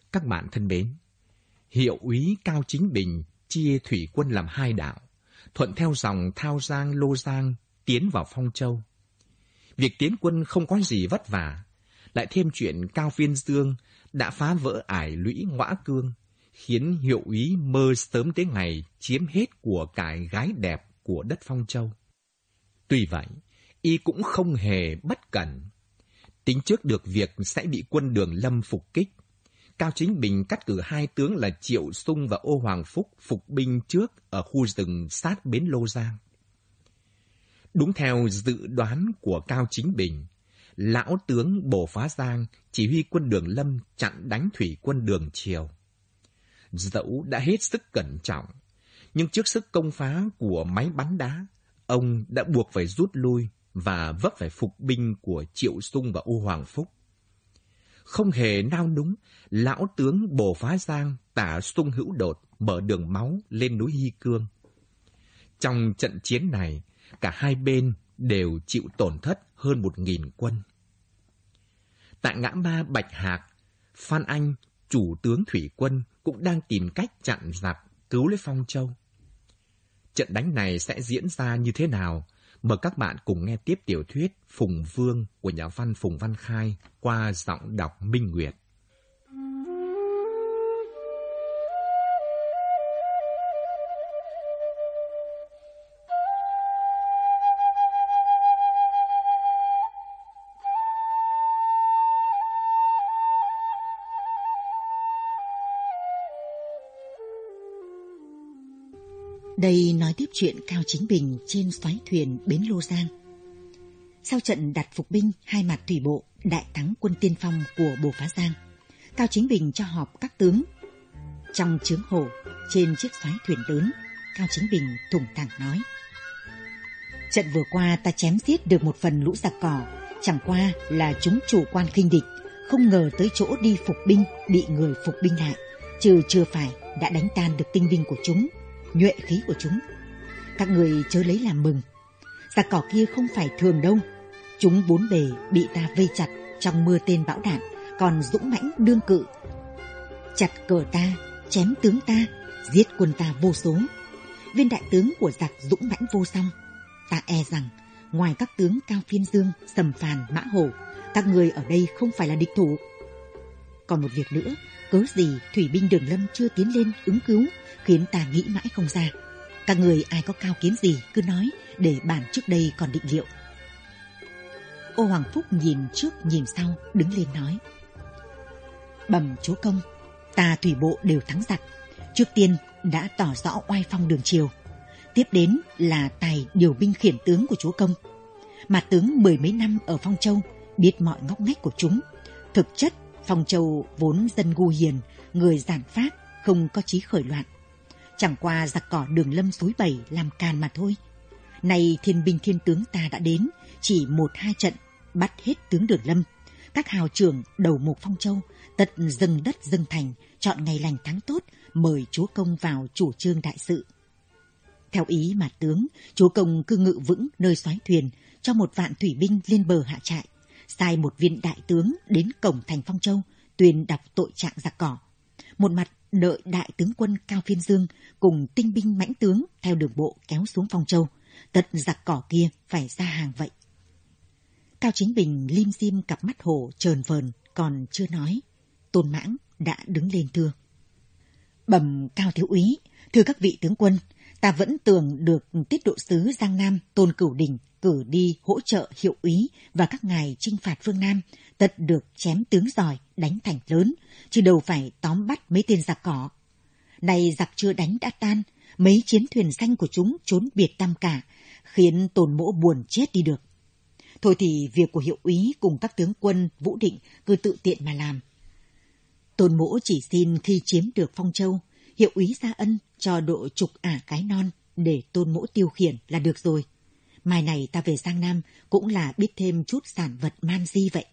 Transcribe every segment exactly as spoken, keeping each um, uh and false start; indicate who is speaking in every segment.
Speaker 1: Các bạn thân mến, Hiệu úy Cao Chính Bình chia thủy quân làm hai đạo, thuận theo dòng Thao Giang, Lô Giang tiến vào Phong Châu. Việc tiến quân không có gì vất vả, lại thêm chuyện Cao Phiên Dương đã phá vỡ ải lũy Ngõa Cương, khiến Hiệu úy mơ sớm tới ngày chiếm hết của cải gái đẹp của đất Phong Châu. Tuy vậy, y cũng không hề bất cẩn. Tính trước được việc sẽ bị quân Đường Lâm phục kích, Cao Chính Bình cắt cử hai tướng là Triệu Sung và Ô Hoàng Phúc phục binh trước ở khu rừng sát bến Lô Giang. Đúng theo dự đoán của Cao Chính Bình, lão tướng Bồ Phá Giang chỉ huy quân Đường Lâm chặn đánh thủy quân Đường Triều. Dẫu đã hết sức cẩn trọng, nhưng trước sức công phá của máy bắn đá, ông đã buộc phải rút lui và vấp phải phục binh của Triệu Sung và Ô Hoàng Phúc. Không hề nao núng, lão tướng Bồ Phá Giang tả Sung Hữu Đột mở đường máu lên núi Hy Cương. Trong trận chiến này, cả hai bên đều chịu tổn thất hơn một nghìn quân. Tại ngã ba Bạch Hạc, Phan Anh, chủ tướng thủy quân, cũng đang tìm cách chặn giặc cứu lấy Phong Châu. Trận đánh này sẽ diễn ra như thế nào? Mời các bạn cùng nghe tiếp tiểu thuyết Phùng Vương của nhà văn Phùng Văn Khai qua giọng đọc Minh Nguyệt.
Speaker 2: Đây nói tiếp chuyện Cao Chính Bình trên xoáy thuyền bến Lô Giang. Sau trận đặt phục binh hai mặt thủy bộ đại thắng quân tiên phong của Bồ Phá Giang, Cao Chính Bình cho họp các tướng. Trong trướng hổ, trên chiếc xoáy thuyền lớn, Cao Chính Bình thủng thẳng nói: trận vừa qua ta chém giết được một phần lũ giặc cỏ, chẳng qua là chúng chủ quan khinh địch, không ngờ tới chỗ đi phục binh bị người phục binh lại, trừ chưa phải đã đánh tan được tinh binh của chúng, nhuệ khí của chúng. Các người chớ lấy làm mừng, giặc cỏ kia không phải thường đâu. Chúng bốn bề bị ta vây chặt trong mưa tên bão đạn, còn dũng mãnh đương cự. Chặt cờ ta, chém tướng ta, giết quân ta vô số. Viên đại tướng của giặc dũng mãnh vô song. Ta e rằng ngoài các tướng Cao Phiên Dương, Sầm Phàn, Mã Hổ, các người ở đây không phải là địch thủ. Còn một việc nữa, cớ gì thủy binh Đường Lâm chưa tiến lên ứng cứu, khiến ta nghĩ mãi không ra. Các người ai có cao kiến gì cứ nói, để bản trước đây còn định liệu. Ô Hoàng Phúc nhìn trước nhìn sau, đứng lên nói: bẩm chúa công, ta thủy bộ đều thắng giặc, trước tiên đã tỏ rõ oai phong Đường Triều, tiếp đến là tài điều binh khiển tướng của chúa công. Mà tướng mười mấy năm ở Phong Châu, biết mọi ngóc ngách của chúng. Thực chất Phong Châu vốn dân ngu hiền, người giản phát, không có chí khởi loạn. Chẳng qua giặc cỏ Đường Lâm xúi bẩy làm càn mà thôi. Nay thiên binh thiên tướng ta đã đến, chỉ một hai trận bắt hết tướng Đường Lâm. Các hào trưởng đầu mục Phong Châu tật dâng đất dâng thành, chọn ngày lành tháng tốt, mời chúa công vào chủ trương đại sự. Theo ý mà tướng, chúa công cứ ngự vững nơi xoáy thuyền, cho một vạn thủy binh lên bờ hạ trại, sai một viên đại tướng đến cổng thành Phong Châu tuyên đọc tội trạng giặc cỏ. Một mặt đợi đại tướng quân Cao Phiên Dương cùng tinh binh mãnh tướng theo đường bộ kéo xuống Phong Châu, tật giặc cỏ kia phải ra hàng vậy. Cao Chính Bình lim dim cặp mắt hổ trờn vờn, còn chưa nói, Tôn Mãng đã đứng lên thưa: bẩm Cao thiếu úy, thưa các vị tướng quân, ta vẫn tưởng được tiết độ sứ Giang Nam Tôn Cửu Đình cử đi hỗ trợ hiệu úy và các ngài chinh phạt phương Nam, tật được chém tướng giỏi, đánh thành lớn, chứ đâu phải tóm bắt mấy tên giặc cỏ. Này giặc chưa đánh đã tan, mấy chiến thuyền xanh của chúng trốn biệt tăm cả, khiến Tôn mỗ buồn chết đi được. Thôi thì việc của hiệu úy cùng các tướng quân Vũ Định cứ tự tiện mà làm. Tôn mỗ chỉ xin khi chiếm được Phong Châu, hiệu úy ra ân cho độ chục ả cái non để Tôn mỗ tiêu khiển là được rồi. Mai này ta về Giang Nam cũng là biết thêm chút sản vật man di vậy.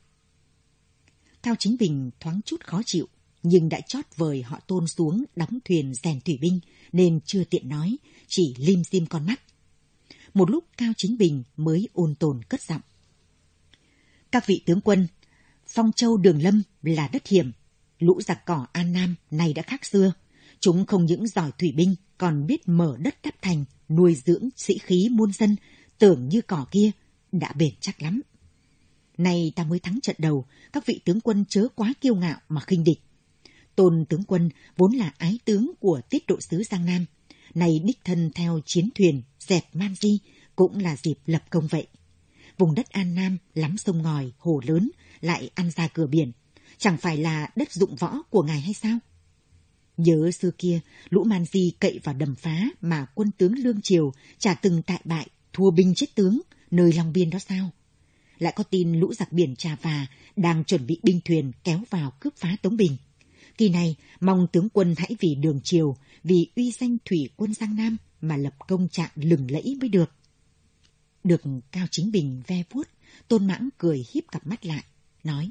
Speaker 2: Cao Chính Bình thoáng chút khó chịu, nhưng đã chót vời họ Tôn xuống đóng thuyền rèn thủy binh nên chưa tiện nói, chỉ lim dim con mắt. Một lúc Cao Chính Bình mới ôn tồn cất giọng: các vị tướng quân, Phong Châu Đường Lâm là đất hiểm, Lũ giặc cỏ An Nam này đã khác xưa. Chúng không những giỏi thủy binh, còn biết mở đất đắp thành, nuôi dưỡng sĩ khí muôn dân, tưởng như cỏ kia đã bền chắc lắm. Nay ta mới thắng trận đầu, các vị tướng quân chớ quá kiêu ngạo mà khinh địch. Tôn tướng quân vốn là ái tướng của tiết độ sứ Giang Nam, nay đích thân theo chiến thuyền dẹp Man Di cũng là dịp lập công vậy. Vùng đất An Nam lắm sông ngòi, hồ lớn, lại ăn ra cửa biển, chẳng phải là đất dụng võ của ngài hay sao? Nhớ xưa kia, lũ Man Di cậy vào đầm phá mà quân tướng Lương Triều chả từng tại bại, thua binh chết tướng, nơi Long Biên đó sao? Lại có tin lũ giặc biển Trà Và đang chuẩn bị binh thuyền kéo vào cướp phá Tống Bình. Kỳ này, mong tướng quân hãy vì Đường Triều, vì uy danh thủy quân Giang Nam mà lập công trạng lừng lẫy mới được. Được Cao Chính Bình ve vuốt, Tôn Mãng cười híp cặp mắt lại, nói: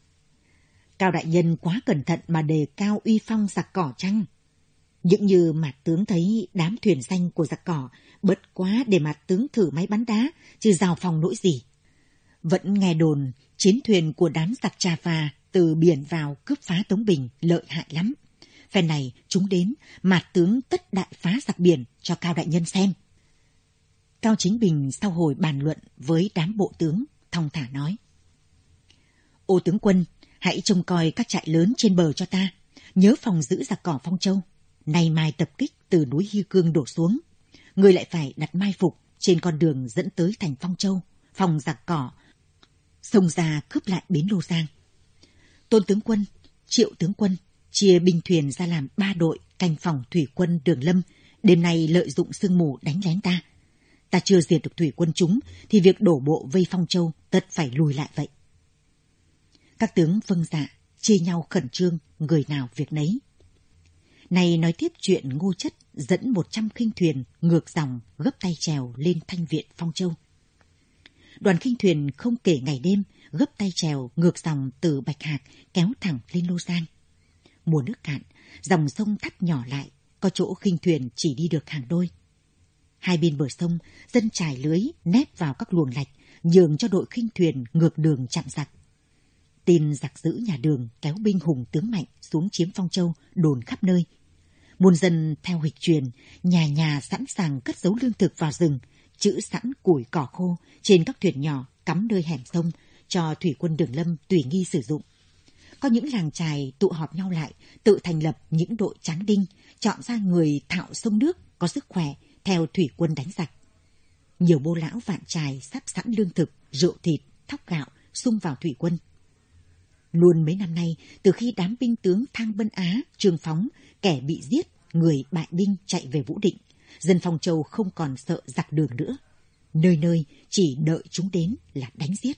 Speaker 2: Cao đại nhân quá cẩn thận mà đề cao uy phong giặc cỏ chăng? Những như Mạt tướng thấy đám thuyền danh của giặc cỏ, bớt quá để Mạt tướng thử máy bắn đá, chứ giao phòng nỗi gì. Vẫn nghe đồn chiến thuyền của đám giặc Trà Và từ biển vào cướp phá Tống Bình lợi hại lắm. Phen này chúng đến, Mạt tướng tất đại phá giặc biển cho Cao đại nhân xem. Cao Chính Bình sau hồi bàn luận với đám bộ tướng, thong thả nói: Ô tướng quân, hãy trông coi các trại lớn trên bờ cho ta, nhớ phòng giữ giặc cỏ Phong Châu. Nay mai tập kích từ núi Hy Cương đổ xuống, người lại phải đặt mai phục trên con đường dẫn tới thành Phong Châu, phòng giặc cỏ xông ra cướp lại bến Lô Giang. Tôn tướng quân, Triệu tướng quân chia binh thuyền ra làm ba đội canh phòng thủy quân Đường Lâm, đêm nay lợi dụng sương mù đánh lén ta. Ta chưa diệt được thủy quân chúng thì việc đổ bộ vây Phong Châu tất phải lùi lại vậy. Các tướng vâng dạ, chia nhau khẩn trương, người nào việc nấy. Này nói tiếp chuyện Ngô Chất dẫn một trăm khinh thuyền ngược dòng gấp tay chèo lên Thanh Viện Phong Châu. Đoàn khinh thuyền không kể ngày đêm gấp tay chèo ngược dòng từ Bạch Hạc kéo thẳng lên Lô Giang. Mùa nước cạn, dòng sông thắt nhỏ lại, có chỗ khinh thuyền chỉ đi được hàng đôi. Hai bên bờ sông, dân trải lưới nép vào các luồng lạch, nhường cho đội khinh thuyền ngược đường chặn giặc. Tin giặc giữ nhà Đường kéo binh hùng tướng mạnh xuống chiếm Phong Châu đồn khắp nơi. Muôn dân theo hịch truyền, nhà nhà sẵn sàng cất giấu lương thực vào rừng, trữ sẵn củi cỏ khô trên các thuyền nhỏ cắm nơi hẻm sông cho thủy quân Đường Lâm tùy nghi sử dụng. Có những làng chài tụ họp nhau lại, tự thành lập những đội tráng đinh, chọn ra người thạo sông nước có sức khỏe theo thủy quân đánh giặc. Nhiều bô lão vạn chài sắp sẵn lương thực, rượu thịt, thóc gạo xung vào thủy quân. Luôn mấy năm nay, từ khi đám binh tướng Thang Bân Á, Trương Phóng, kẻ bị giết, người bại binh chạy về Vũ Định, dân Phong Châu không còn sợ giặc Đường nữa. Nơi nơi chỉ đợi chúng đến là đánh giết.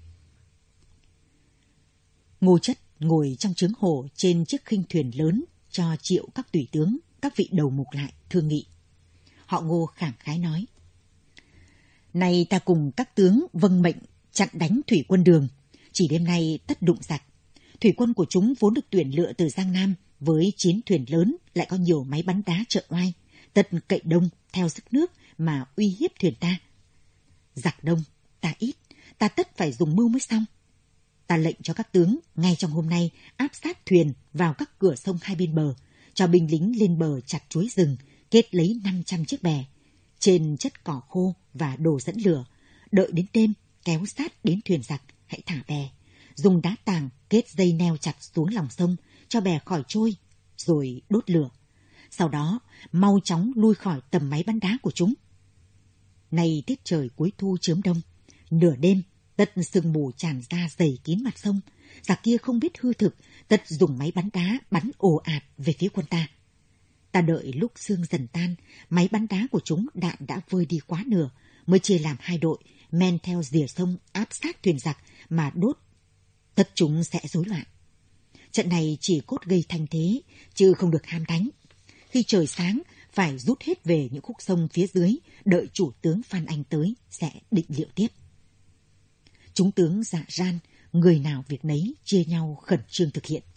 Speaker 2: Ngô Chất ngồi trong trướng hồ trên chiếc khinh thuyền lớn cho triệu các tùy tướng, các vị đầu mục lại thương nghị. Họ Ngô khẳng khái nói: Nay ta cùng các tướng vâng mệnh chặn đánh thủy quân Đường, chỉ đêm nay tất đụng giặc. Thủy quân của chúng vốn được tuyển lựa từ Giang Nam, với chiến thuyền lớn lại có nhiều máy bắn đá trợ oai, tất cậy đông theo sức nước mà uy hiếp thuyền ta. Giặc đông, ta ít, ta tất phải dùng mưu mới xong. Ta lệnh cho các tướng ngay trong hôm nay áp sát thuyền vào các cửa sông hai bên bờ, cho binh lính lên bờ chặt chuối rừng, kết lấy năm trăm chiếc bè, trên chất cỏ khô và đồ dẫn lửa, đợi đến đêm kéo sát đến thuyền giặc, hãy thả bè, dùng đá tàng kết dây neo chặt xuống lòng sông, cho bè khỏi trôi, rồi đốt lửa. Sau đó, mau chóng lui khỏi tầm máy bắn đá của chúng. Nay tiết trời cuối thu chớm đông, nửa đêm, tất sương mù tràn ra dày kín mặt sông, giặc kia không biết hư thực, tất dùng máy bắn đá bắn ồ ạt về phía quân ta. Ta đợi lúc sương dần tan, máy bắn đá của chúng đạn đã vơi đi quá nửa, mới chia làm hai đội, men theo rìa sông áp sát thuyền giặc mà đốt. Tất chúng sẽ rối loạn. Trận này chỉ cốt gây thanh thế, chứ không được ham đánh. Khi trời sáng, phải rút hết về những khúc sông phía dưới, đợi chủ tướng Phan Anh tới, sẽ định liệu tiếp. Chúng tướng dạ ran, người nào việc nấy, chia nhau khẩn trương thực hiện.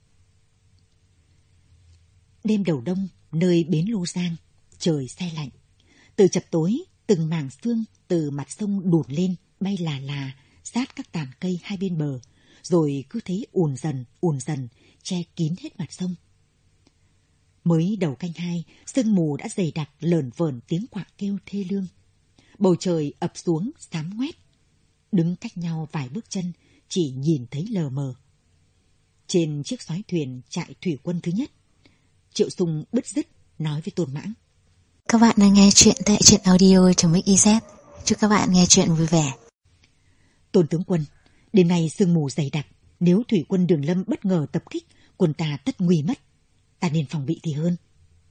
Speaker 2: Đêm đầu đông, nơi bến Lô Giang, trời se lạnh. Từ chập tối, từng mảng sương từ mặt sông đùn lên, bay là là, sát các tàn cây hai bên bờ. rồi cứ thế ùn dần, ùn dần, che kín hết mặt sông. Mới đầu canh hai, sương mù đã dày đặc lởn vởn tiếng quạ kêu thê lương. Bầu trời ập xuống xám ngoét. Đứng cách nhau vài bước chân, chỉ nhìn thấy lờ mờ. Trên chiếc xoáy thuyền trại thủy quân thứ nhất, Triệu Sung bứt rứt nói với Tôn Mãng:
Speaker 3: Các bạn đang nghe chuyện tại truyện audio chấm ích zét. Chúc các bạn nghe chuyện vui vẻ.
Speaker 2: Tôn tướng quân, đêm nay sương mù dày đặc, nếu thủy quân Đường Lâm bất ngờ tập kích, quân ta tất nguy mất. Ta nên phòng bị thì hơn.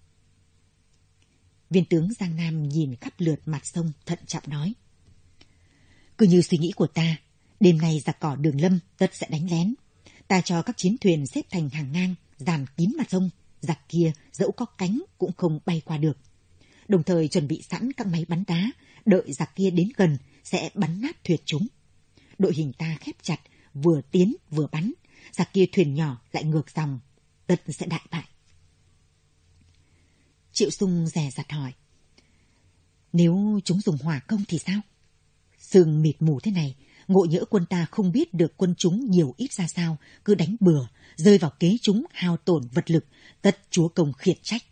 Speaker 2: Viên tướng Giang Nam nhìn khắp lượt mặt sông, thận trọng nói: Cứ như suy nghĩ của ta, đêm nay giặc cỏ Đường Lâm tất sẽ đánh lén. Ta cho các chiến thuyền xếp thành hàng ngang, dàn kín mặt sông, giặc kia dẫu có cánh cũng không bay qua được. Đồng thời chuẩn bị sẵn các máy bắn đá, đợi giặc kia đến gần sẽ bắn nát thuyền chúng. Đội hình ta khép chặt, vừa tiến vừa bắn, giặc kia thuyền nhỏ lại ngược dòng, tất sẽ đại bại. Triệu Sung dè dặt hỏi: Nếu chúng dùng hỏa công thì sao? Sương mịt mù thế này, ngộ nhỡ quân ta không biết được quân chúng nhiều ít ra sao, cứ đánh bừa, rơi vào kế chúng hao tổn vật lực, tất chúa công khiển trách.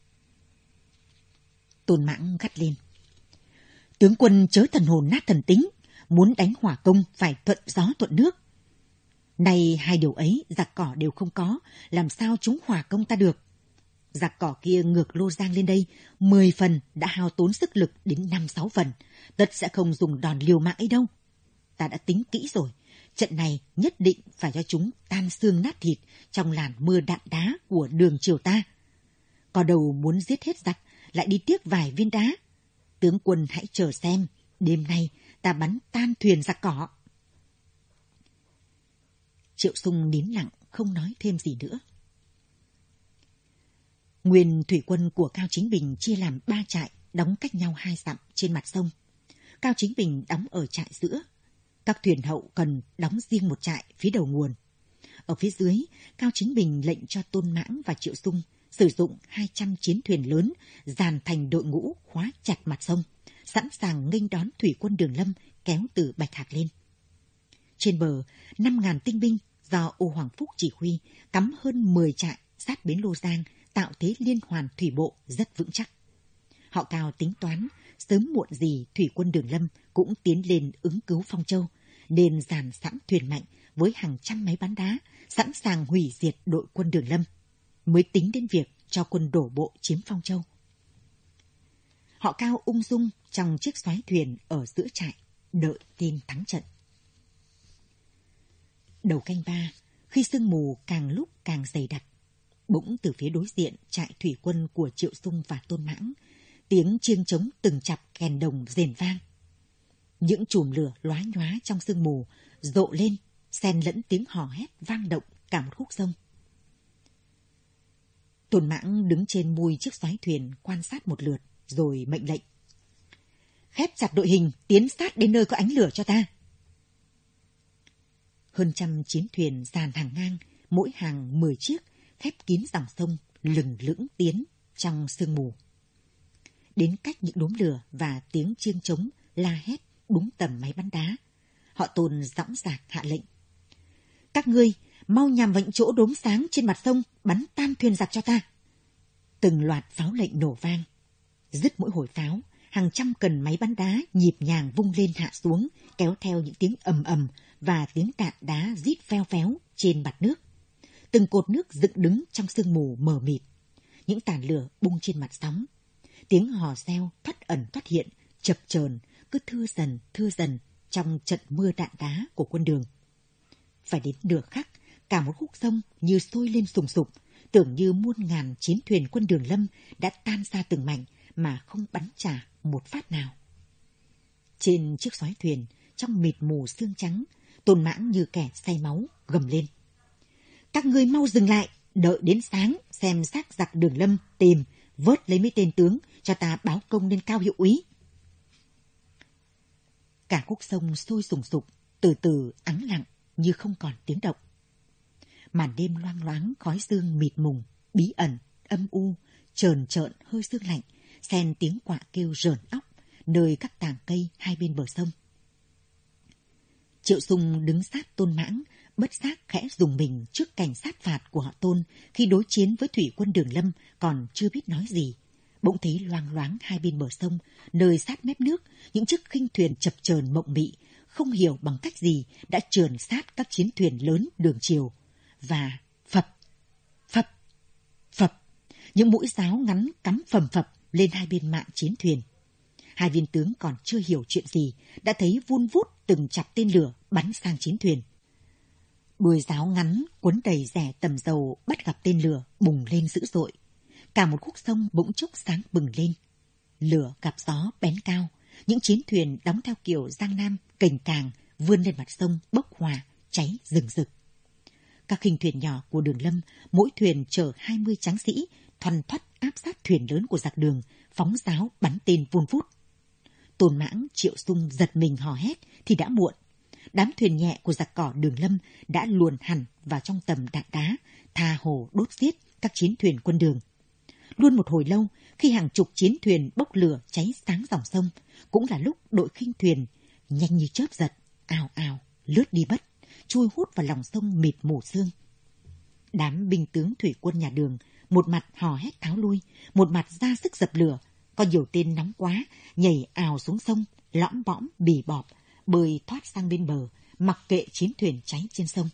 Speaker 2: Tôn Mãng gắt lên: Tướng quân chớ thần hồn nát thần tính, muốn đánh hỏa công phải thuận gió thuận nước. Nay hai điều ấy giặc cỏ đều không có, làm sao chúng hỏa công ta được? Giặc cỏ kia ngược Lô Giang lên đây, mười phần đã hao tốn sức lực đến năm sáu phần, tất sẽ không dùng đòn liều mạng ấy đâu. Ta đã tính kỹ rồi, trận này nhất định phải cho chúng tan xương nát thịt trong làn mưa đạn đá của đường triều ta. Có đầu muốn giết hết giặc, lại đi tiếc vài viên đá. Tướng quân hãy chờ xem, đêm nay ta bắn tan thuyền giặc cỏ. Triệu Sung nín lặng, không nói thêm gì nữa. Nguyên thủy quân của Cao Chính Bình chia làm ba trại, đóng cách nhau hai dặm trên mặt sông. Cao Chính Bình đóng ở trại giữa. Các thuyền hậu cần đóng riêng một trại phía đầu nguồn. Ở phía dưới, Cao Chính Bình lệnh cho Tôn Mãng và Triệu Sung sử dụng hai trăm chiến thuyền lớn dàn thành đội ngũ khóa chặt mặt sông, sẵn sàng nghênh đón thủy quân Đường Lâm kéo từ Bạch Hạc lên. Trên bờ, năm nghìn tinh binh do Ô Hoàng Phúc chỉ huy cắm hơn mười trại sát bến Lô Giang, tạo thế liên hoàn thủy bộ rất vững chắc. Họ Cao tính toán sớm muộn gì thủy quân Đường Lâm cũng tiến lên ứng cứu Phong Châu, nên dàn sẵn thuyền mạnh với hàng trăm máy bắn đá, sẵn sàng hủy diệt đội quân Đường Lâm, mới tính đến việc cho quân đổ bộ chiếm Phong Châu. Họ Cao ung dung trong chiếc xoáy thuyền ở giữa trại, đợi tin thắng trận. Đầu canh ba, khi sương mù càng lúc càng dày đặc, bỗng từ phía đối diện trại thủy quân của Triệu Sung và Tôn Mãng, tiếng chiêng trống từng chặp kèn đồng rền vang. Những chùm lửa lóa nhóa trong sương mù rộ lên, xen lẫn tiếng hò hét vang động cả một khúc sông. Tôn Mãng đứng trên mui chiếc xoáy thuyền quan sát một lượt, rồi mệnh lệnh: Khép chặt đội hình, tiến sát đến nơi có ánh lửa cho ta. Hơn trăm chiến thuyền dàn hàng ngang, mỗi hàng mười chiếc, khép kín dòng sông, lừng lững tiến trong sương mù. Đến cách những đốm lửa và tiếng chiêng trống la hét đúng tầm máy bắn đá, họ Tôn dõng dạc hạ lệnh: Các ngươi mau nhằm vào những chỗ đốm sáng trên mặt sông, bắn tan thuyền giặc cho ta. Từng loạt pháo lệnh nổ vang. Dứt mỗi hồi pháo, hàng trăm cần máy bắn đá nhịp nhàng vung lên hạ xuống, kéo theo những tiếng ầm ầm và tiếng đạn đá rít pheo phéo trên mặt nước. Từng cột nước dựng đứng trong sương mù mờ mịt. Những tàn lửa bung trên mặt sóng. Tiếng hò reo thoắt ẩn thoắt hiện, chập chờn, cứ thưa dần thưa dần trong trận mưa đạn đá của quân Đường. Phải đến nửa khắc, cả một khúc sông như sôi lên sùng sục, tưởng như muôn ngàn chiến thuyền quân Đường Lâm đã tan ra từng mảnh mà không bắn trả một phát nào. Trên chiếc xoáy thuyền, trong mịt mù sương trắng, Tôn Mãng như kẻ say máu gầm lên: Các ngươi mau dừng lại, đợi đến sáng xem xác giặc Đường Lâm tìm, vớt lấy mấy tên tướng cho ta báo công lên Cao hiệu úy. Cả khúc sông sôi sùng sục, từ từ ắng lặng như không còn tiếng động. Màn đêm loang loáng khói sương mịt mùng, bí ẩn, âm u, trờn trợn hơi sương lạnh, xen tiếng quạ kêu rờn óc nơi các tàng cây hai bên bờ sông. Triệu Sung đứng sát Tôn Mãng, bất giác khẽ rùng mình trước cảnh sát phạt của họ Tôn khi đối chiến với thủy quân Đường Lâm còn chưa biết nói gì. Bỗng thấy loang loáng hai bên bờ sông, nơi sát mép nước, những chiếc khinh thuyền chập chờn mộng mị, không hiểu bằng cách gì đã trườn sát các chiến thuyền lớn đường chiều. Và phập, phập, phập, những mũi giáo ngắn cắm phầm phập lên hai bên mạn chiến thuyền. Hai viên tướng còn chưa hiểu chuyện gì, đã thấy vun vút từng chặp tên lửa bắn sang chiến thuyền. Đuôi giáo ngắn cuốn đầy rẻ tầm dầu bắt gặp tên lửa bùng lên dữ dội. Cả một khúc sông bỗng chốc sáng bừng lên. Lửa gặp gió bén cao, những chiến thuyền đóng theo kiểu Giang Nam cềnh càng vươn lên mặt sông bốc hỏa, cháy rừng rực. Các khinh thuyền nhỏ của Đường Lâm, mỗi thuyền chở hai mươi tráng sĩ, thoăn thoắt áp sát thuyền lớn của giặc Đường, phóng giáo bắn tên vun vút. Tôn Mãng, Triệu Sung giật mình hò hét thì đã muộn. Đám thuyền nhẹ của giặc cỏ Đường Lâm đã luồn hẳn vào trong tầm đạn đá, tha hồ đốt giết các chiến thuyền quân Đường. Luôn một hồi lâu, khi hàng chục chiến thuyền bốc lửa cháy sáng dòng sông, cũng là lúc đội khinh thuyền nhanh như chớp giật, ào ào lướt đi mất, chui hút vào lòng sông mịt mù sương. Đám binh tướng thủy quân nhà Đường một mặt hò hét tháo lui, một mặt ra sức dập lửa. Có nhiều tên nóng quá, nhảy ào xuống sông, lõm bõm bì bọp, bơi thoát sang bên bờ, mặc kệ chiến thuyền cháy trên sông.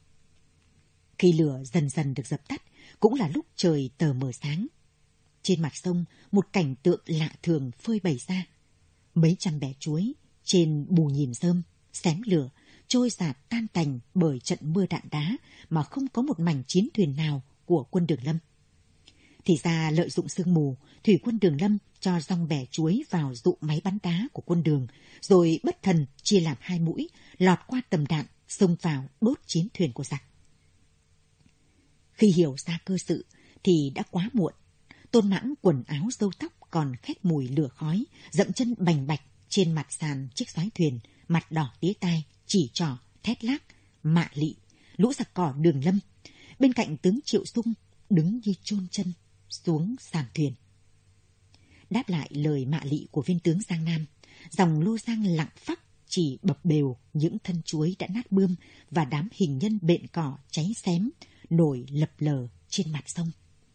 Speaker 2: Khi lửa dần dần được dập tắt, cũng là lúc trời tờ mờ sáng. Trên mặt sông, một cảnh tượng lạ thường phơi bày ra. Mấy trăm bè chuối trên bù nhìn rơm, xém lửa, trôi dạt tan tành bởi trận mưa đạn đá mà không có một mảnh chiến thuyền nào của quân Đường Lâm. Thì ra lợi dụng sương mù, thủy quân Đường Lâm cho dòng bè chuối vào dụ máy bắn đá của quân Đường, rồi bất thần chia làm hai mũi, lọt qua tầm đạn, xông vào đốt chiến thuyền của giặc. Khi hiểu ra cơ sự thì đã quá muộn. Tôn Mãng quần áo râu tóc còn khét mùi lửa khói, dậm chân bành bạch trên mặt sàn chiếc xoáy thuyền, mặt đỏ tía tai, chỉ trỏ, thét lác, mạ lị, lũ giặc cỏ Đường Lâm. Bên cạnh tướng Triệu Sung đứng như chôn chân xuống sàn thuyền. Đáp lại lời mạ lị của viên tướng Giang Nam, dòng Lô Giang lặng phắc chỉ bập bều những thân chuối đã nát bươm và đám hình nhân bện cỏ cháy xém nổi lập lờ trên mặt sông.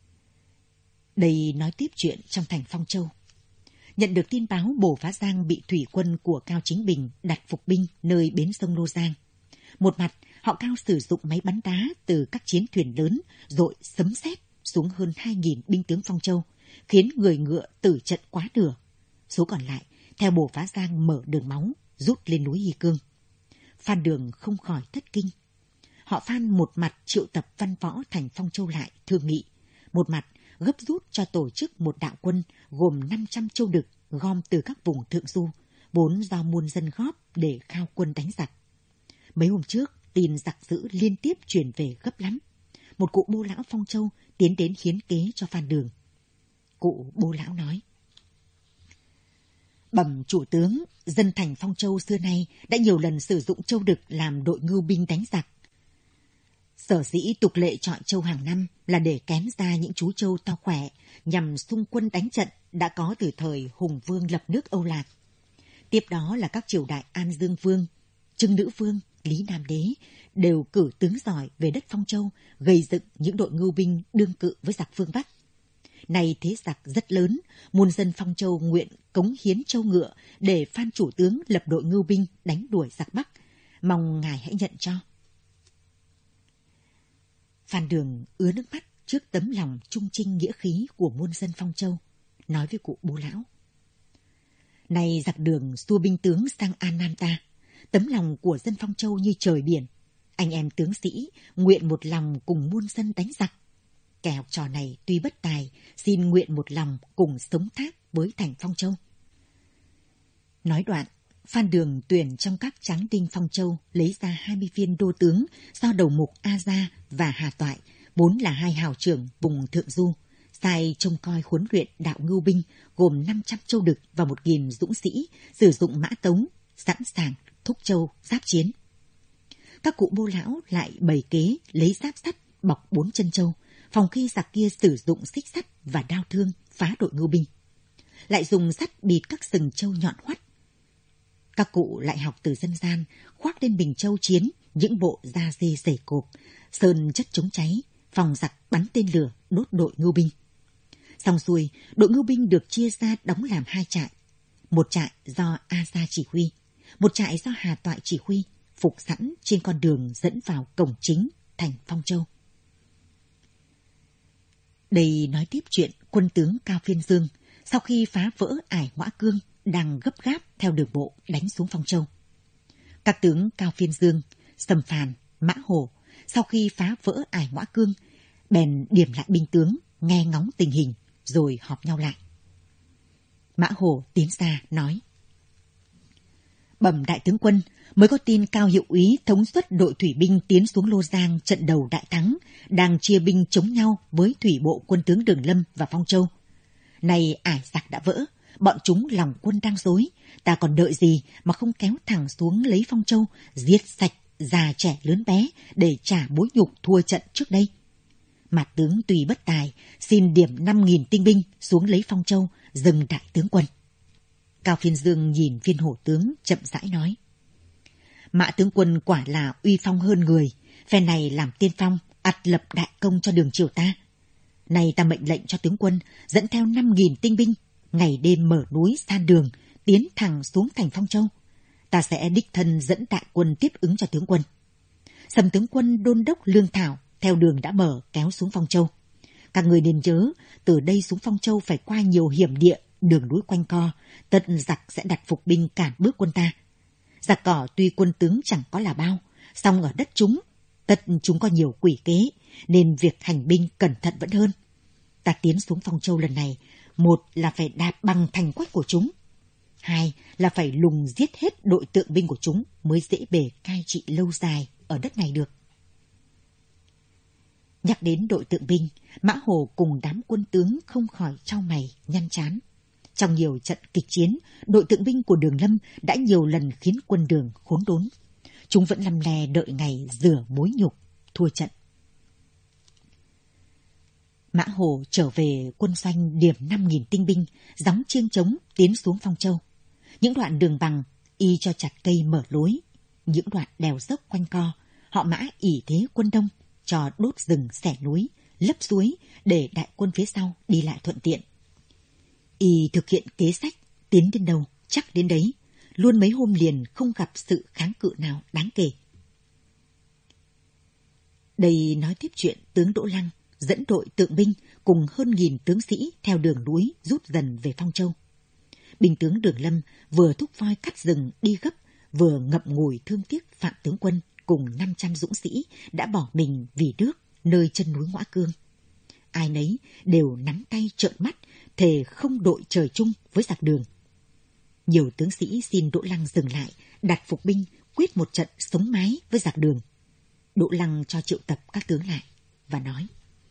Speaker 2: Đây nói tiếp chuyện trong thành Phong Châu. Nhận được tin báo Bồ Phá Giang bị thủy quân của Cao Chính Bình đặt phục binh nơi bến sông Lô Giang. Một mặt, họ Cao sử dụng máy bắn đá từ các chiến thuyền lớn dội sấm sét xuống hơn hai nghìn binh tướng Phong Châu, khiến người ngựa tử trận quá nửa. Số còn lại, theo Bồ Phá Giang mở đường máu, rút lên núi Hy Cương. Phan Đường không khỏi thất kinh. Họ Phan một mặt triệu tập văn võ thành Phong Châu lại thương nghị, một mặt gấp rút cho tổ chức một đạo quân gồm năm trăm châu đực gom từ các vùng thượng du, vốn do muôn dân góp để khao quân đánh giặc. Mấy hôm trước, tin giặc dữ liên tiếp truyền về gấp lắm. Một cụ bô lão Phong Châu tiến đến hiến kế cho Phan Đường. Cụ bô lão nói: Bẩm chủ tướng, dân thành Phong Châu xưa nay đã nhiều lần sử dụng châu đực làm đội ngưu binh đánh giặc. Sở dĩ tục lệ chọn châu hàng năm là để kén ra những chú trâu to khỏe nhằm xung quân đánh trận đã có từ thời Hùng Vương lập nước Âu Lạc. Tiếp đó là các triều đại An Dương Vương, Trưng Nữ Vương, Lý Nam Đế đều cử tướng giỏi về đất Phong Châu, gây dựng những đội ngưu binh đương cự với giặc phương Bắc. Nay thế giặc rất lớn, muôn dân Phong Châu nguyện cống hiến châu ngựa để Phan chủ tướng lập đội ngưu binh đánh đuổi giặc Bắc. Mong ngài hãy nhận cho. Phan Đường ứa nước mắt trước tấm lòng trung trinh nghĩa khí của muôn dân Phong Châu, nói với cụ bố lão: Này giặc Đường xua binh tướng sang An Nam ta, tấm lòng của dân Phong Châu như trời biển. Anh em tướng sĩ nguyện một lòng cùng muôn dân đánh giặc. Kẻ học trò này tuy bất tài, xin nguyện một lòng cùng sống thác với thành Phong Châu. Nói đoạn, Phan Đường tuyển trong các tráng đinh Phong Châu lấy ra hai mươi viên đô tướng do đầu mục A Gia và Hà Toại, vốn là hai hào trưởng vùng Thượng Du, sai trông coi huấn luyện đạo ngưu binh gồm năm trăm châu đực và một nghìn dũng sĩ, sử dụng mã tống, sẵn sàng thúc châu giáp chiến. Các cụ bô lão lại bày kế lấy giáp sắt bọc bốn chân châu, phòng khi giặc kia sử dụng xích sắt và đao thương phá đội ngưu binh. Lại dùng sắt bịt các sừng châu nhọn hoắt. Các cụ lại học từ dân gian, khoác lên bình châu chiến, những bộ da dê dày cộp, sơn chất chống cháy, phòng giặc bắn tên lửa đốt đội ngưu binh. Xong xuôi, đội ngưu binh được chia ra đóng làm hai trại. Một trại do A Gia chỉ huy, một trại do Hà Toại chỉ huy, phục sẵn trên con đường dẫn vào cổng chính thành Phong Châu. Đây nói tiếp chuyện quân tướng Cao Phiên Dương sau khi phá vỡ ải Ngõa Cương đang gấp gáp theo đường bộ đánh xuống Phong Châu. Các tướng Cao Phiên Dương, Sầm Phàn, Mã Hổ sau khi phá vỡ ải Ngõa Cương bèn điểm lại binh tướng, nghe ngóng tình hình rồi họp nhau lại. Mã Hổ tiến ra nói: Bẩm đại tướng quân, mới có tin Cao hiệu úy thống suất đội thủy binh tiến xuống Lô Giang trận đầu đại thắng, đang chia binh chống nhau với thủy bộ quân tướng Đường Lâm và Phong Châu. Nay ải giặc đã vỡ, bọn chúng lòng quân đang rối, ta còn đợi gì mà không kéo thẳng xuống lấy Phong Châu, giết sạch già trẻ lớn bé để trả mối nhục thua trận trước đây. Mạt tướng tùy bất tài, xin điểm năm nghìn tinh binh xuống lấy Phong Châu, dâng đại tướng quân. Cao Phiên Dương nhìn Viên Hổ tướng chậm rãi nói: Mã tướng quân quả là uy phong hơn người, phe này làm tiên phong, ắt lập đại công cho đường triều ta. Nay ta mệnh lệnh cho tướng quân dẫn theo năm nghìn tinh binh, ngày đêm mở núi san đường, tiến thẳng xuống thành Phong Châu. Ta sẽ đích thân dẫn đại quân tiếp ứng cho tướng quân. Sầm tướng quân đôn đốc lương thảo theo đường đã mở kéo xuống Phong Châu. Các người nên nhớ, từ đây xuống Phong Châu phải qua nhiều hiểm địa, đường núi quanh co, tất giặc sẽ đặt phục binh cản bước quân ta. Giặc cỏ tuy quân tướng chẳng có là bao, song ở đất chúng, tất chúng có nhiều quỷ kế, nên việc hành binh cẩn thận vẫn hơn. Ta tiến xuống Phong Châu lần này, một là phải đạp bằng thành quách của chúng, hai là phải lùng giết hết đội tượng binh của chúng mới dễ bề cai trị lâu dài ở đất này được. Nhắc đến đội tượng binh, Mã Hồ cùng đám quân tướng không khỏi chau mày nhăn trán. Trong nhiều trận kịch chiến, đội tượng binh của Đường Lâm đã nhiều lần khiến quân Đường khốn đốn. Chúng vẫn lăm le đợi ngày rửa mối nhục, thua trận. Mã Hồ trở về quân doanh điểm năm nghìn tinh binh, gióng chiêng trống tiến xuống Phong Châu. Những đoạn đường bằng, y cho chặt cây mở lối. Những đoạn đèo dốc quanh co, họ Mã ỷ thế quân đông, cho đốt rừng xẻ núi, lấp suối để đại quân phía sau đi lại thuận tiện. Y thực hiện kế sách, tiến đến đâu chắc đến đấy, luôn mấy hôm liền không gặp sự kháng cự nào đáng kể. Đây nói tiếp chuyện tướng Đỗ Lăng dẫn đội tượng binh cùng hơn nghìn tướng sĩ theo đường núi rút dần về Phong Châu. Binh tướng Đường Lâm vừa thúc voi cắt rừng đi gấp, vừa ngậm ngùi thương tiếc Phạm tướng quân cùng năm trăm dũng sĩ đã bỏ mình vì nước nơi chân núi Ngõa Cương. Ai nấy đều nắm tay trợn mắt, thề không đội trời chung với giặc Đường. Nhiều tướng sĩ xin Đỗ Lăng dừng lại, đặt phục binh, quyết một trận sống mái với giặc Đường. Đỗ Lăng cho triệu tập các tướng lại và nói: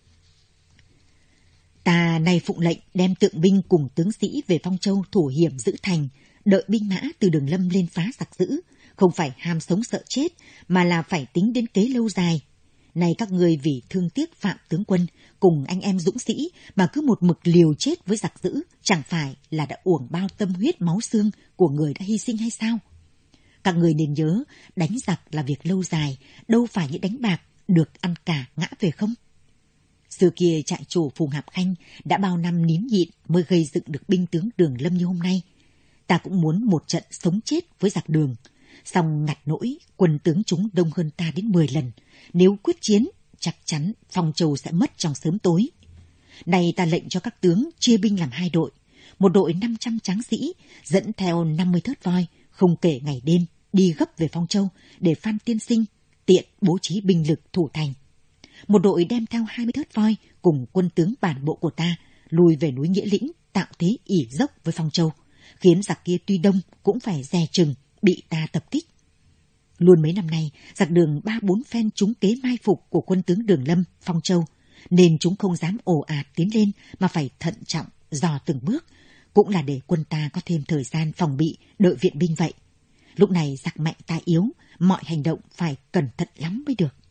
Speaker 2: Ta nay phụng lệnh đem tượng binh cùng tướng sĩ về Phong Châu thủ hiểm giữ thành, đợi binh mã từ Đường Lâm lên phá giặc dữ, không phải ham sống sợ chết, mà là phải tính đến kế lâu dài. Này các người vì thương tiếc Phạm tướng quân cùng anh em dũng sĩ mà cứ một mực liều chết với giặc dữ, chẳng phải là đã uổng bao tâm huyết máu xương của người đã hy sinh hay sao? Các người nên nhớ, đánh giặc là việc lâu dài, đâu phải những đánh bạc được ăn cả ngã về không? Xưa kia trại chủ Phùng Hạp Khanh đã bao năm nín nhịn mới gây dựng được binh tướng Đường Lâm như hôm nay. Ta cũng muốn một trận sống chết với giặc Đường. Song ngặt nỗi quân tướng chúng đông hơn ta đến mười lần. Nếu quyết chiến, chắc chắn Phong Châu sẽ mất trong sớm tối. Này ta lệnh cho các tướng chia binh làm hai đội. Một đội năm trăm tráng sĩ dẫn theo năm mươi thớt voi, không kể ngày đêm, đi gấp về Phong Châu để Phan tiên sinh tiện bố trí binh lực thủ thành. Một đội đem theo hai mươi thớt voi cùng quân tướng bản bộ của ta lùi về núi Nghĩa Lĩnh, tạo thế ỉ dốc với Phong Châu, khiến giặc kia tuy đông cũng phải dè chừng bị ta tập kích. Luôn mấy năm nay, giặc Đường ba bốn phen trúng kế mai phục của quân tướng Đường Lâm, Phong Châu, nên chúng không dám ồ ạt tiến lên mà phải thận trọng dò từng bước, cũng là để quân ta có thêm thời gian phòng bị đợi viện binh vậy. Lúc này giặc mạnh ta yếu, mọi hành động phải cẩn thận lắm mới được.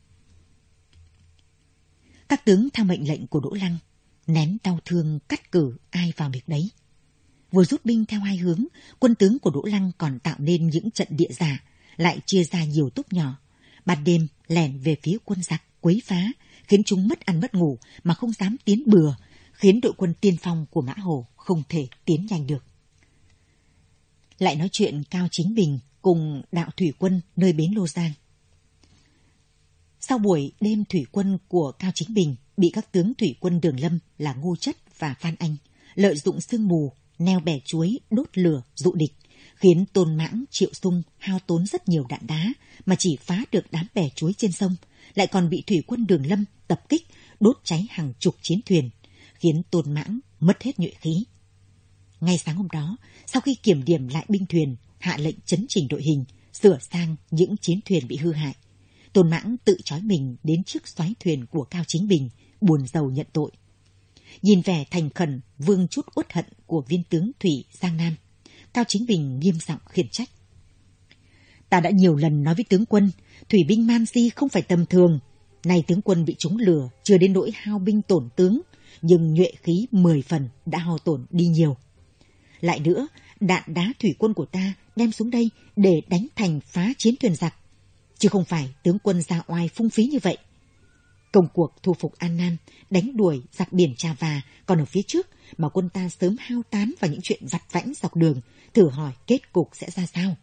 Speaker 2: Các tướng theo mệnh lệnh của Đỗ Lăng, nén đau thương cắt cử ai vào việc đấy. Vừa rút binh theo hai hướng, quân tướng của Đỗ Lăng còn tạo nên những trận địa giả, lại chia ra nhiều tốp nhỏ, Ban đêm lẻn về phía quân giặc quấy phá, khiến chúng mất ăn mất ngủ mà không dám tiến bừa, khiến đội quân tiên phong của Mã Hổ không thể tiến nhanh được. Lại nói chuyện Cao Chính Bình cùng đạo thủy quân nơi bến Lô Giang. Sau buổi đêm thủy quân của Cao Chính Bình bị các tướng thủy quân Đường Lâm là Ngô Chất và Phan Anh lợi dụng sương mù, neo bè chuối, đốt lửa dụ địch, khiến Tôn Mãng, Triệu Sung hao tốn rất nhiều đạn đá mà chỉ phá được đám bè chuối trên sông, lại còn bị thủy quân Đường Lâm tập kích, đốt cháy hàng chục chiến thuyền, khiến Tôn Mãng mất hết nhuệ khí. Ngay sáng hôm đó, sau khi kiểm điểm lại binh thuyền, hạ lệnh chấn chỉnh đội hình, sửa sang những chiến thuyền bị hư hại, Tôn Mãng tự trói mình đến chiếc xoáy thuyền của Cao Chính Bình, buồn rầu nhận tội. Nhìn vẻ thành khẩn, vương chút uất hận của viên tướng thủy Giang Nam, Cao Chính Bình nghiêm giọng khiển trách. Ta đã nhiều lần nói với tướng quân, thủy binh Man Di không phải tầm thường. Nay tướng quân bị chúng lừa, chưa đến nỗi hao binh tổn tướng, nhưng nhuệ khí mười phần đã hao tổn đi nhiều. Lại nữa, đạn đá thủy quân của ta đem xuống đây để đánh thành phá chiến thuyền giặc, chứ không phải tướng quân ra oai phung phí như vậy. Công cuộc thu phục An Nam, đánh đuổi giặc biển Trà Và còn ở phía trước, mà quân ta sớm hao tán vào những chuyện vặt vãnh dọc đường, thử hỏi kết cục sẽ ra sao.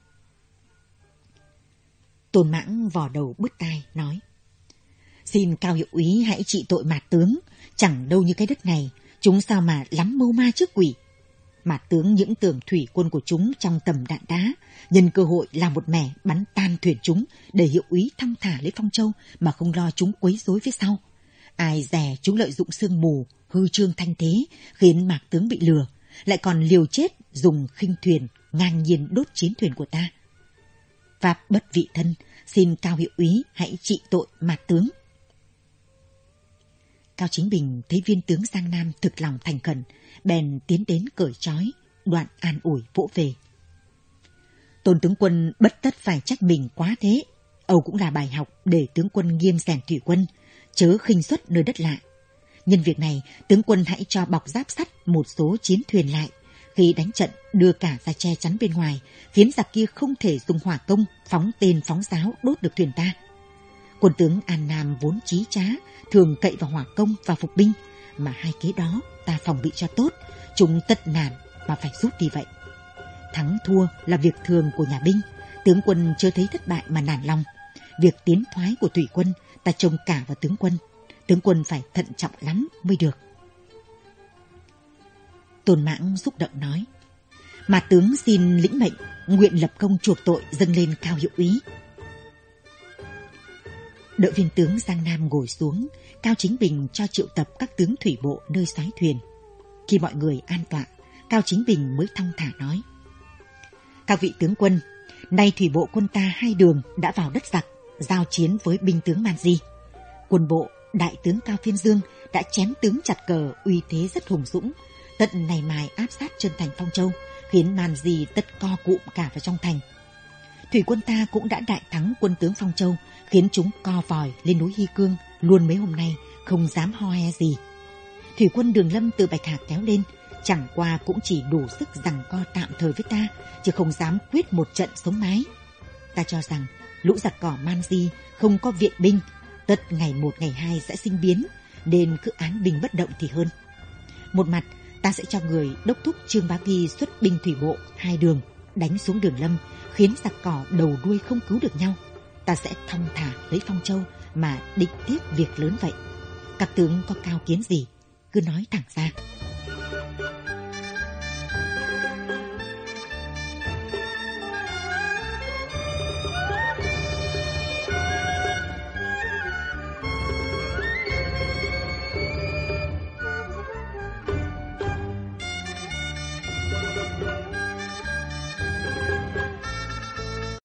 Speaker 2: Tôn Mãng vò đầu bứt tai nói: Xin Cao hiệu úy hãy trị tội Mạt tướng, chẳng đâu như cái đất này, chúng sao mà lắm mưu ma trước quỷ. Mạt tướng những tưởng thủy quân của chúng trong tầm đạn đá, nhân cơ hội làm một mẻ bắn tan thuyền chúng để hiệu úy thong thả lấy Phong Châu mà không lo chúng quấy rối phía sau. Ai dè chúng lợi dụng sương mù, hư trương thanh thế, khiến Mạc tướng bị lừa, lại còn liều chết dùng khinh thuyền ngang nhiên đốt chiến thuyền của ta. Pháp bất vị thân, xin Cao hiệu úy hãy trị tội Mạt tướng. Cao Chính Bình thấy viên tướng Giang Nam thực lòng thành khẩn, bèn tiến đến cởi trói, đoạn an ủi vỗ về. Tôn tướng quân bất tất phải trách mình quá thế, Âu cũng là bài học để tướng quân nghiêm rèn thủy quân, chớ khinh suất nơi đất lạ. Nhân việc này, tướng quân hãy cho bọc giáp sắt một số chiến thuyền lại, khi đánh trận đưa cả ra che chắn bên ngoài, khiến giặc kia không thể dùng hỏa công, phóng tên phóng giáo đốt được thuyền ta. Quân tướng An Nam vốn chí trá, thường cậy vào hỏa công và phục binh, mà hai kế đó ta phòng bị cho tốt, chúng tất nản mà phải rút đi vậy. Thắng thua là việc thường của nhà binh, tướng quân chưa thấy thất bại mà nản lòng. Việc tiến thoái của thủy quân ta trông cả vào tướng quân, tướng quân phải thận trọng lắm mới được. Tôn Mãng xúc động nói: Mà tướng xin lĩnh mệnh, nguyện lập công chuộc tội dâng lên Cao hiệu úy. Đợi viên tướng Giang Nam ngồi xuống, Cao Chính Bình cho triệu tập các tướng thủy bộ nơi xoáy thuyền. Khi mọi người an tọa, Cao Chính Bình mới thong thả nói: Các vị tướng quân, nay thủy bộ quân ta hai đường đã vào đất giặc, giao chiến với binh tướng Man Di. Quân bộ đại tướng Cao Phiên Dương đã chém tướng chặt cờ, uy thế rất hùng dũng, tận này mài áp sát chân thành Phong Châu, khiến Man Di tất co cụm cả vào trong thành. Thủy quân ta cũng đã đại thắng quân tướng Phong Châu, khiến chúng co vòi lên núi Hy Cương, luôn mấy hôm nay không dám ho he gì. Thủy quân Đường Lâm từ Bạch Hạc kéo lên, chẳng qua cũng chỉ đủ sức giằng co tạm thời với ta, chứ không dám quyết một trận sống mái. Ta cho rằng lũ giặc cỏ Man Di không có viện binh, tất ngày một ngày hai sẽ sinh biến, nên cứ án binh bất động thì hơn. Một mặt, ta sẽ cho người đốc thúc Trương Bá Nghi xuất binh thủy bộ hai đường đánh xuống Đường Lâm, khiến giặc cỏ đầu đuôi không cứu được nhau. Ta sẽ thong thả lấy Phong Châu mà định tiếp việc lớn vậy. Các tướng có cao kiến gì cứ nói thẳng ra.